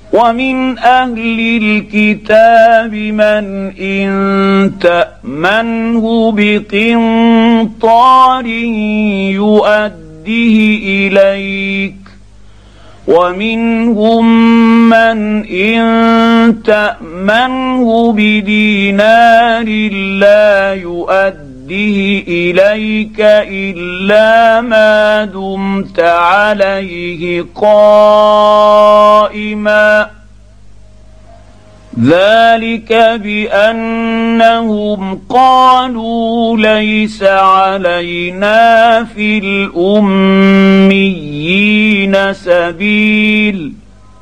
ومن أهل الكتاب من إن تأمنه بقنطار يؤديه إليك، ومنهم من إن تأمنه بدينار لا يؤديه إليك إلا ما دمت عليه قائما، ذلك بأنهم قالوا ليس علينا في الأميين سبيل،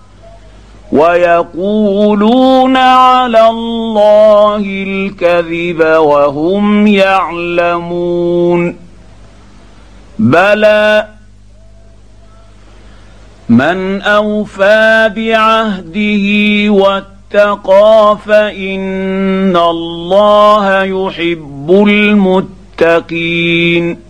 ويقولون على الله الكذب وهم يعلمون. بلى من أوفى بعهده واتقى فإن الله يحب المتقين.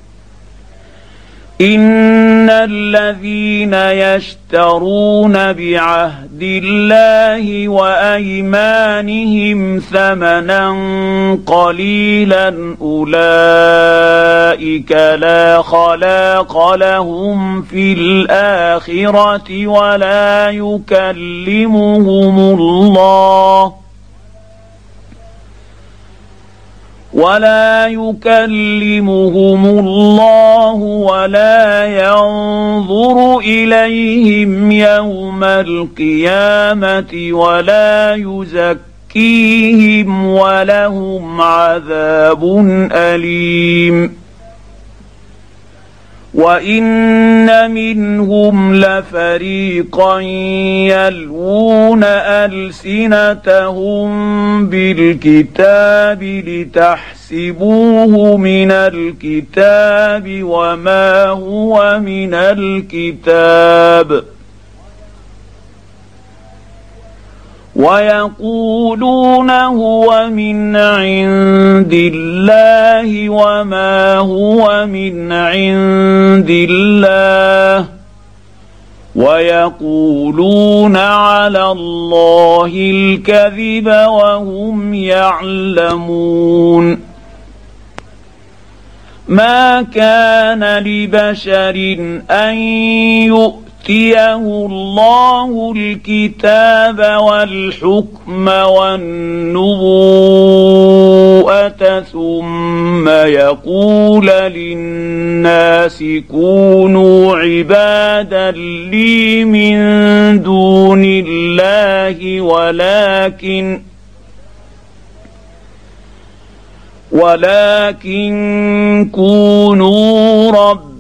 إن الذين يشترون بعهد الله وأيمانهم ثمنا قليلا أولئك لا خلاق لهم في الآخرة ولا يكلمهم الله ولا ينظر إليهم يوم القيامة ولا يزكيهم ولهم عذاب أليم. وإن منهم لفريقا يلوون ألسنتهم بالكتاب لتحسبوه من الكتاب وما هو من الكتاب، ويقولون هو من عند الله وما هو من عند الله، ويقولون على الله الكذب وهم يعلمون. ما كان لبشر أن يؤتيه الله الكتاب والحكم والنبوءة ثم يقول للناس كونوا عبادا لي من دون الله ولكن كونوا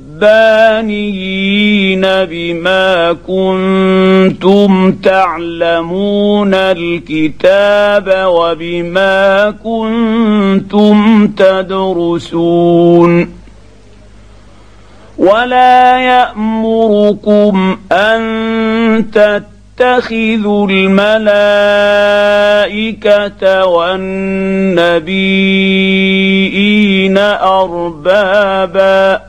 ربانيين بما كنتم تعلمون الكتاب وبما كنتم تدرسون. ولا يأمركم أن تتخذوا الملائكة والنبيين أربابا،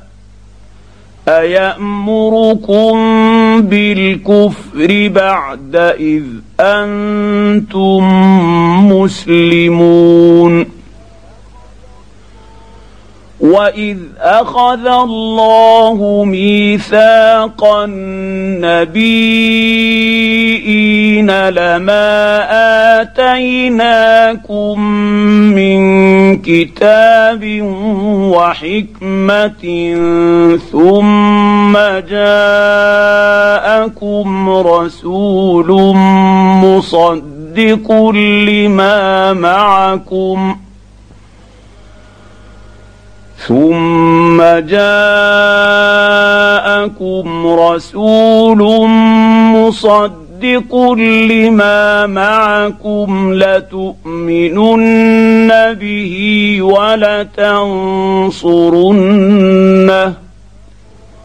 أيأمركم بالكفر بعد إذ أنتم مسلمون. وإذ أخذ الله ميثاق النبيين لما آتيناكم من كتاب وحكمة ثم جاءكم رسول مصدق لما معكم لتؤمنن به ولتنصرنه